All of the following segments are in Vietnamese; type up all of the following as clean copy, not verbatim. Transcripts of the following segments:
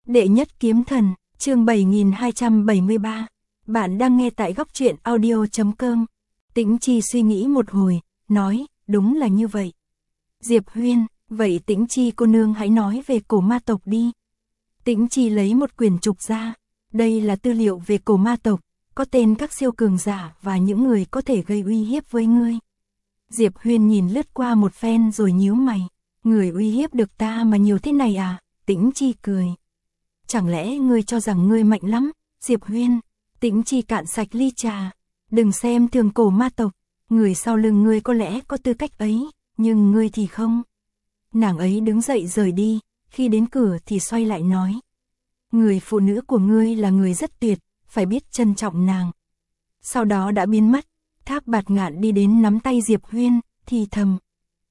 Đệ nhất kiếm thần, chương 7273. Bạn đang nghe tại góc truyện audio.com. Tĩnh Chi suy nghĩ một hồi, nói, đúng là như vậy. Diệp Huyên, vậy Tĩnh Chi cô nương hãy nói về cổ ma tộc đi. Tĩnh Chi lấy một quyển trục ra, đây là tư liệu về cổ ma tộc, có tên các siêu cường giả và những người có thể gây uy hiếp với ngươi. Diệp Huyên nhìn lướt qua một phen rồi nhíu mày, người uy hiếp được ta mà nhiều thế này à? Tĩnh Chi cười. Chẳng lẽ ngươi cho rằng ngươi mạnh lắm, Diệp Huyên? Tĩnh Chi cạn sạch ly trà. Đừng xem thường cổ ma tộc, người sau lưng ngươi có lẽ có tư cách ấy, nhưng ngươi thì không. Nàng ấy đứng dậy rời đi, khi đến cửa thì xoay lại nói. Người phụ nữ của ngươi là người rất tuyệt, phải biết trân trọng nàng. Sau đó đã biến mất, Thác Bạt Ngạn đi đến nắm tay Diệp Huyên, thì thầm.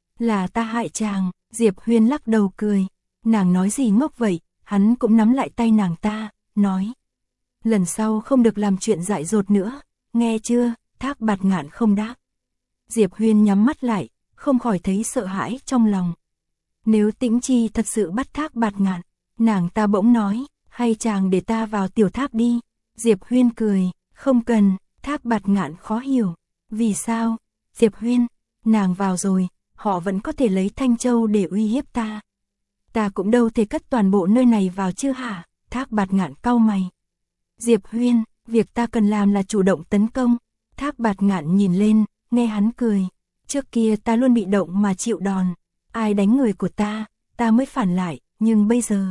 Là ta hại chàng, Diệp Huyên lắc đầu cười. Nàng nói gì ngốc vậy, hắn cũng nắm lại tay nàng ta, nói. Lần sau không được làm chuyện dại dột nữa, nghe chưa? Thác Bạt Ngạn không đáp. Diệp Huyên nhắm mắt lại, không khỏi thấy sợ hãi trong lòng. Nếu Tĩnh Chi thật sự bắt Thác Bạt Ngạn, nàng ta bỗng nói, hay chàng để ta vào tiểu tháp đi. Diệp Huyên cười, không cần. Thác Bạt Ngạn khó hiểu. Vì sao? Diệp Huyên, nàng vào rồi, họ vẫn có thể lấy Thanh Châu để uy hiếp ta. Ta cũng đâu thể cất toàn bộ nơi này vào chứ hả? Thác Bạt Ngạn cau mày. Diệp Huyên, việc ta cần làm là chủ động tấn công. Thác Bạt Ngạn nhìn lên, nghe hắn cười. Trước kia ta luôn bị động mà chịu đòn. Ai đánh người của ta mới phản lại, nhưng bây giờ.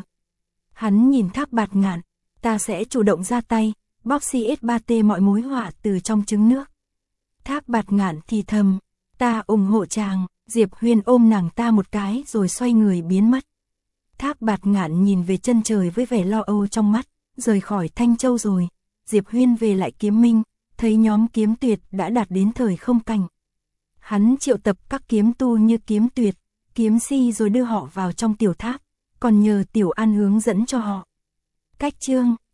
Hắn nhìn Thác Bạt Ngạn, ta sẽ chủ động ra tay, bóc CS3T mọi mối họa từ trong trứng nước. Thác Bạt Ngạn thì thầm, ta ủng hộ chàng. Diệp Huyên ôm nàng ta một cái rồi xoay người biến mất. Thác Bạt Ngạn nhìn về chân trời với vẻ lo âu trong mắt, rời khỏi Thanh Châu rồi. Diệp Huyên về lại Kiếm Minh, thấy nhóm kiếm tuyệt đã đạt đến thời không cảnh. Hắn triệu tập các kiếm tu như Kiếm Tuyệt, Kiếm Si rồi đưa họ vào trong tiểu tháp, còn nhờ Tiểu An hướng dẫn cho họ. Cách chương